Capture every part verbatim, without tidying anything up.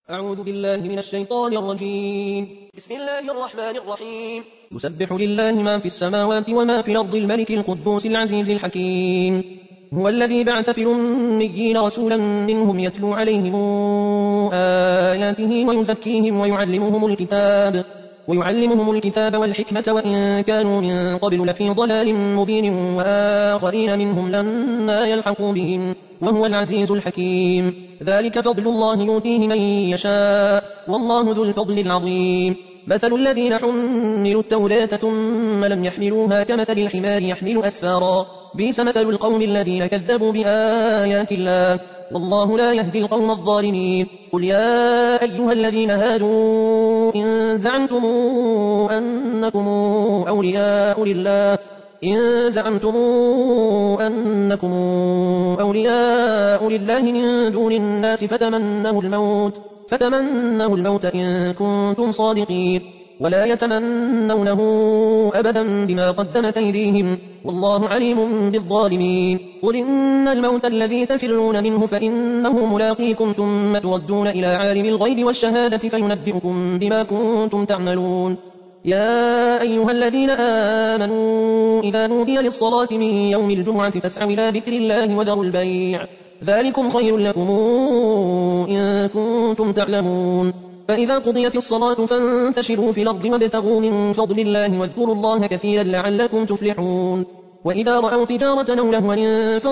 أعوذ بالله من الشيطان الرجيم. بسم الله الرحمن الرحيم. يسبح لله ما في السماوات وما في الأرض الملك القدوس العزيز الحكيم. هو الذي بعث في الأميين رسولا منهم يتلو عليهم آياته ويزكيهم ويعلمهم الكتاب ويعلمهم الكتاب والحكمة وإن كانوا من قبل لفي ضلال مبين وآخرين منهم لما يلحقوا بهم وهو العزيز الحكيم. ذلك فضل الله يؤتيه من يشاء والله ذو الفضل العظيم. مثل الذين حملوا التوراة ثم لم يحملوها كمثل الحمار يحمل أسفارا بئس مثل القوم الذين كذبوا بآيات الله والله لا يهدي القوم الظالمين. قل يا أيها الذين هادوا إن زعمتم أنكم أولياء لله إن زعمتم أنكم أولياء لله من دون الناس فتمنوا الموت فتمنوا الموت إن كنتم صادقين ولا يتمنونه أبدا بما قدمت أيديهم والله عليم بالظالمين. قل إن الموت الذي تفرون منه فإنه ملاقيكم ثم تردون إلى عالم الغيب والشهادة فينبئكم بما كنتم تعملون. يا أيها الذين آمنوا إذا نودي للصلاة من يوم الجمعة فاسعوا إلى ذكر الله وذروا البيع ذلكم خير لكم إن كنتم تعلمون. فإذا قضيت الصلاة فانتشروا في الأرض وابتغوا من فضل الله واذكروا الله كثيرا لعلكم تفلحون. وإذا رأوا تجارة أو لهوا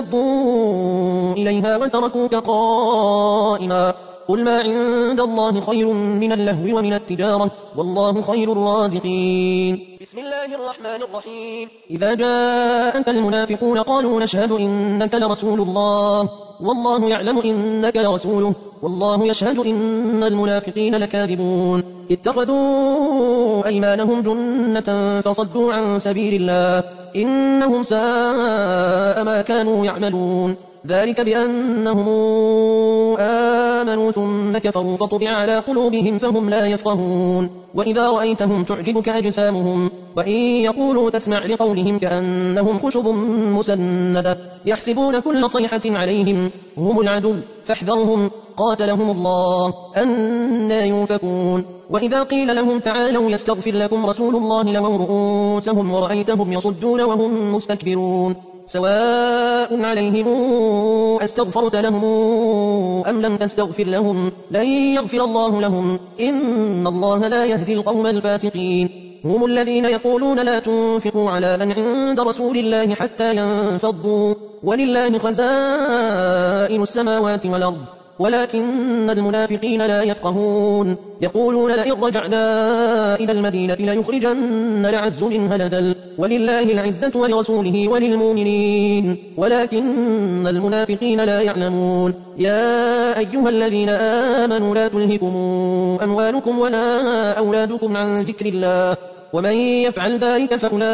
انفضوا إليها وتركوك قائما قل ما عند الله خير من اللهو ومن التجارة والله خير الرازقين. بسم الله الرحمن الرحيم. إذا جاءك المنافقون قالوا نشهد إنك لرسول الله والله يعلم إنك لرسوله والله يشهد إن المنافقين لكاذبون. اتخذوا أيمانهم جنة فصدوا عن سبيل الله إنهم ساء ما كانوا يعملون. ذلك بأنهم آمنوا ثم كفروا فطبع على قلوبهم فهم لا يفقهون. وإذا رأيتهم تعجبك أجسامهم وإن يقولوا تسمع لقولهم كأنهم خشب مسندة يحسبون كل صيحة عليهم هم العدو فاحذرهم قاتلهم الله أنى يؤفكون. وإذا قيل لهم تعالوا يستغفر لكم رسول الله لووا رؤوسهم ورأيتهم يصدون وهم مستكبرون. سواء عليهم أستغفرت لهم أم لم تستغفر لهم لن يغفر الله لهم إن الله لا يهدي القوم الفاسقين. هم الذين يقولون لا تنفقوا على من عند رسول الله حتى ينفضوا ولله خزائن السماوات والأرض ولكن المنافقين لا يفقهون. يقولون لئن رجعنا إلى المدينة ليخرجن الأعز منها الأذل ولله العزة ولرسوله وللمؤمنين ولكن المنافقين لا يعلمون. يا أيها الذين آمنوا لا تلهكم أموالكم ولا أولادكم عن ذكر الله ومن يفعل ذلك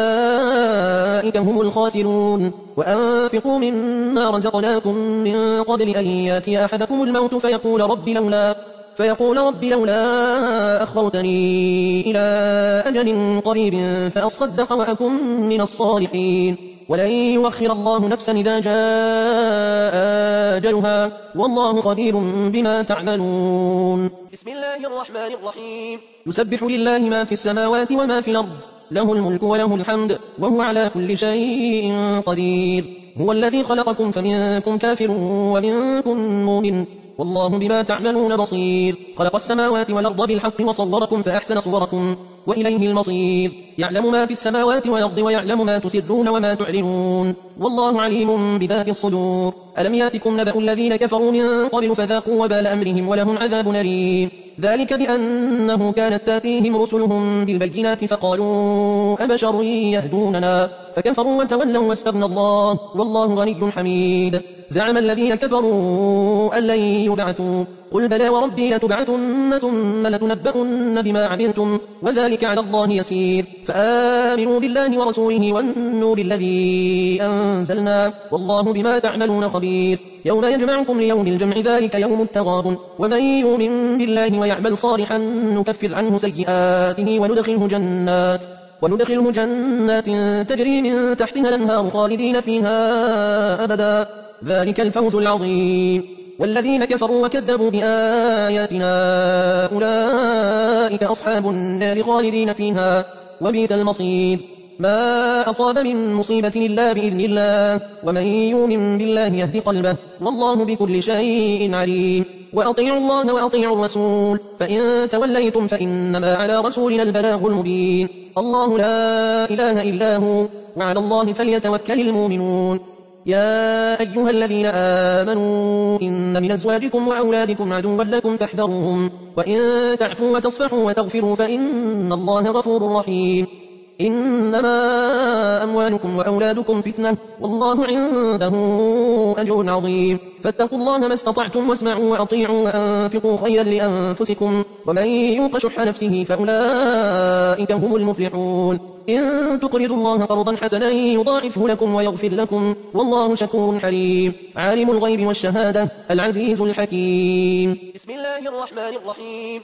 فأولئك هم الخاسرون. وأنفقوا مما رزقناكم من قبل أن ياتي أحدكم الموت فيقول رب لولا فيقول رب لولا أخرتني إلى أجل قريب فأصدق وأكن من الصالحين ولن يؤخر الله نفسا إذا جاء أجلها والله خبير بما تعملون. بسم الله الرحمن الرحيم. يسبح لله ما في السماوات وما في الأرض له الملك وله الحمد وهو على كل شيء قدير. هو الذي خلقكم فمنكم كافر ومنكم مؤمن والله بما تعملون بصير. خلق السماوات والأرض بالحق وصوركم فأحسن صوركم وإليه المصير. يعلم ما في السماوات والأرض ويعلم ما تسرون وما تعلنون والله عليم بذات الصدور. ألم ياتكم نبأ الذين كفروا من قبل فذاقوا وبال أمرهم ولهم عذاب أليم. ذلك بأنه كانت تاتيهم رسلهم بالبينات فقالوا أبشر يهدوننا فكفروا وتولوا واستغنى الله والله غني حميد. زعم الذين كفروا أن لن يبعثوا قل بلى وربي لتبعثن ثم لتنبؤن بما عملتم وذلك على الله يسير. فآمنوا بالله ورسوله والنور الذي أنزلنا والله بما تعملون خبير. يوم يجمعكم ليوم الجمع ذلك يوم التغابن ومن يؤمن بالله ويعمل صالحا نكفر عنه سيئاته وندخله جنات وندخله جنات تجري من تحتها الأنهار خالدين فيها أبدا ذلك الفوز العظيم. والذين كفروا وكذبوا بآياتنا أولئك أصحاب النار خالدين فيها وبئس المصير. ما أصاب من مصيبة إلا بإذن الله ومن يؤمن بالله يهد قلبه والله بكل شيء عليم. وأطيعوا الله وأطيعوا الرسول فإن توليتم فإنما على رسولنا البلاغ المبين. الله لا إله إلا هو وعلى الله فليتوكل المؤمنون. يا أيها الذين آمنوا إن من أزواجكم وأولادكم عدوا لكم فاحذروهم وإن تعفوا وتصفحوا وتغفروا فإن الله غفور رحيم. إنما أموالكم وأولادكم فتنة والله عنده أجر عظيم. فاتقوا الله ما استطعتم واسمعوا وأطيعوا وأنفقوا خيرا لأنفسكم ومن يوق شح نفسه فأولئك هم المفلحون. إن تقرضوا الله قرضا حسنا يضاعفه لكم ويغفر لكم والله شكور حليم. عالم الغيب والشهادة العزيز الحكيم. بسم الله الرحمن الرحيم.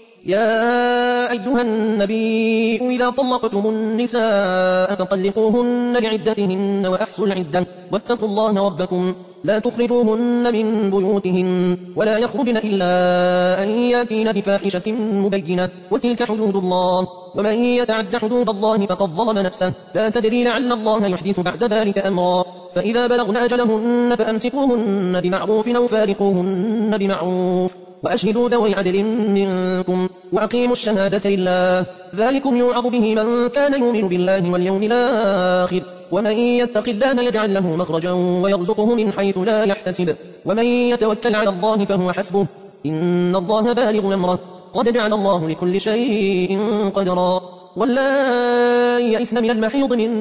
يا أيها النبي إذا طلقتم النساء فطلقوهن لعدتهن وأحصوا العدة واتقوا الله ربكم لا تخرجوهن من بيوتهن ولا يخرجن إلا أن ياتين بفاحشة مبينة وتلك حدود الله ومن يتعد حدود الله فقد ظلم نفسه لا تدري لعل الله يحدث بعد ذلك أمرا. فإذا بلغن أجلهن فأمسكوهن بمعروف أو فارقوهن بمعروف وأشهدوا ذوي عدل منكم وأقيموا الشهادة لله ذلكم يوعظ به من كان يؤمن بالله واليوم الآخر ومن يتق الله يجعل له مخرجا ويرزقه من حيث لا يحتسب ومن يتوكل على الله فهو حسبه إن الله بالغ أمره قد جعل الله لكل شيء قدرا. واللائي يئسن من المحيض من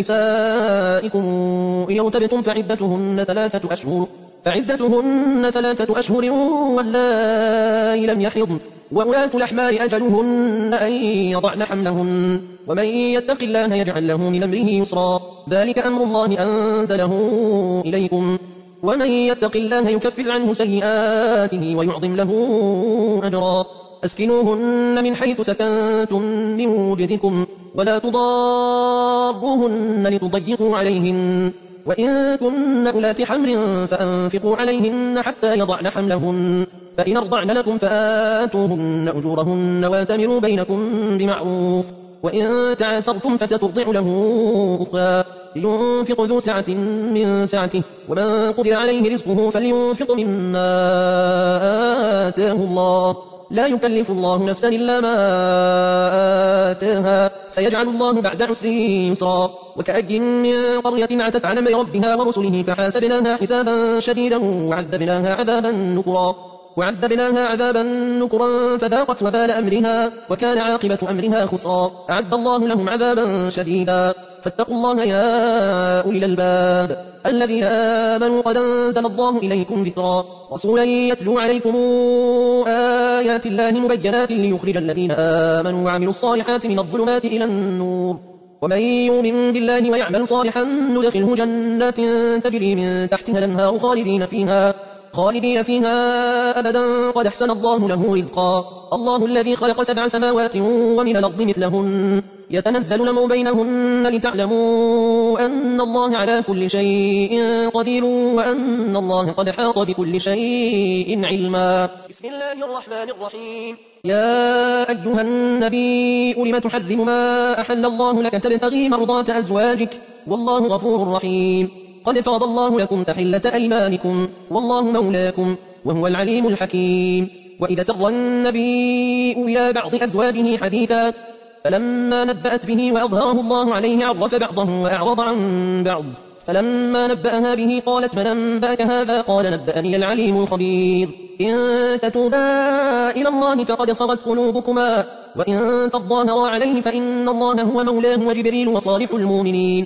نسائكم إن ارتبتم فعدتهن ثلاثة أشهر فعدتهن ثلاثة أشهر واللائي لم يحضن وأولاة الأحمال أجلهن أن يضعن حملهن ومن يتق الله يجعل له من أمره يسرا ذلك أمر الله أنزله إليكم ومن يتق الله يكفر عنه سيئاته ويعظم له أجرا. أسكنوهن من حيث سكنتم من وجدكم ولا تضاروهن لتضيقوا عليهن وإن كن أولات حمل فأنفقوا عليهن حتى يضعن حملهن فإن أرضعن لكم فآتوهن أجورهن واتمروا بينكم بمعروف وإن تعاسرتم فسترضع له أخرى لينفق ذو سعة من سعته ومن قدر عليه رزقه فلينفق مما آتاه الله لا يكلف الله نفسا إلا ما آتاها سيجعل الله بعد عسر يسرا. وكأي من قرية عتت عن أمر ربها ورسله فحاسبناها حسابا شديدا وعذبناها عذابا نكرا وعذبناها عذابا نكرا فذاقت وبال أمرها وكان عاقبة أمرها خسرا. أعد الله لهم عذابا شديدا فاتقوا الله يا أولي الألباب الذين آمنوا قد أنزل الله إليكم ذكرا رسولا يتلو عليكم آيات الله مبينات ليخرج الذين آمنوا وعملوا الصالحات من الظلمات إلى النور ومن يؤمن بالله ويعمل صالحا ندخله جنات تجري من تحتها الأنهار خالدين فيها خالدين فيها أبدا قد أحسن الله له رزقا. الله الذي خلق سبع سماوات ومن الأرض مثلهن يتنزل الأمر بينهن لتعلموا أن الله على كل شيء قدير وأن الله قد حاط بكل شيء علما. بسم الله الرحمن الرحيم. يا أيها النبي لم تحرم ما أحل الله لك تبتغي مرضات أزواجك والله غفور رحيم. قد فرض الله لكم تحلة أيمانكم والله مولاكم وهو العليم الحكيم. وإذا سر النبي إلى بعض أزواجه حديثا فلما نبأت به وأظهره الله عليه عرف بعضه وأعرض عن بعض فلما نبأها به قالت من أنبأك هذا قال نبأني العليم الخبير. إن تتوبا إلى الله فقد صغت قلوبكما وإن تظاهرا عليه فإن الله هو مولاه وجبريل وصالح المؤمنين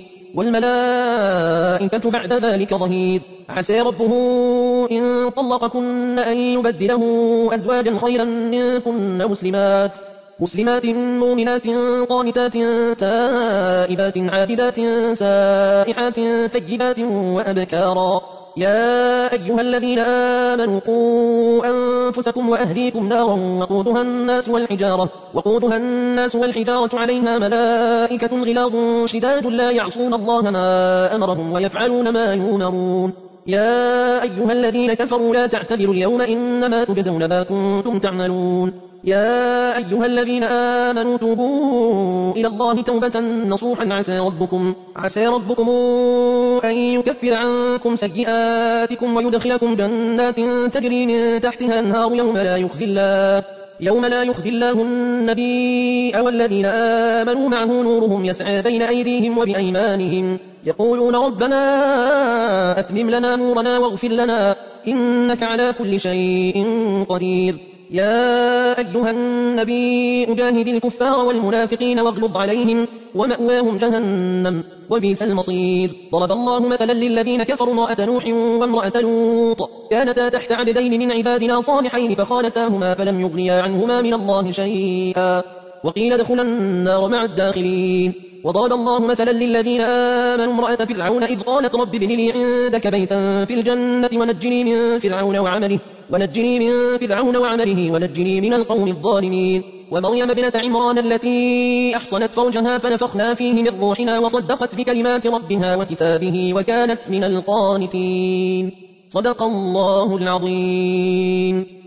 والملائكة بعد ذلك ظهير. عسى ربه إن طلقكن أن يبدله أزواجا خيرا منكن مسلمات مسلمات مؤمنات قانتات تائبات عابدات سائحات ثيبات وأبكارا. يا أيها الذين آمنوا قوا أنفسكم وأهليكم نارا وقودها الناس والحجارة وقودها الناس والحجارة عليها ملائكة غلاظ شداد لا يعصون الله ما أمرهم ويفعلون ما يؤمرون. يا أيها الذين كفروا لا تعتذروا اليوم إنما تجزون ما كنتم تعملون يا أيها الذين آمنوا توبوا إلى الله توبة نصوحا عسى ربكم, عسى ربكم أن يكفر عنكم سيئاتكم ويدخلكم جنات تجري من تحتها الأنهار يوم لا يخزي الله يوم لا يخزي الله النبي والذين آمنوا معه نورهم يسعى بين أيديهم وبأيمانهم يقولون ربنا أتمم لنا نورنا واغفر لنا إنك على كل شيء قدير يا أيها النبي أجاهد الكفار والمنافقين واغلظ عليهم ومأواهم جهنم وبئس المصير ضرب الله مثلا للذين كفروا امرأة نوح وامرأة لوط كانتا تحت عبدين من عبادنا صالحين فخانتاهما فلم يغنيا عنهما من الله شيئا وقيل ادخلا النار مع الداخلين وضرب الله مثلا للذين آمنوا امرأة فرعون إذ قالت رب ابن لي عندك بيتا في الجنة ونجني من فرعون وعمله ونجني من فرعون وعمله ونجني من القوم الظالمين ومريم ابنة عمران التي أحصنت فرجها فنفخنا فيه من روحنا وصدقت بكلمات ربها وكتابه وكانت من القانتين صدق الله العظيم.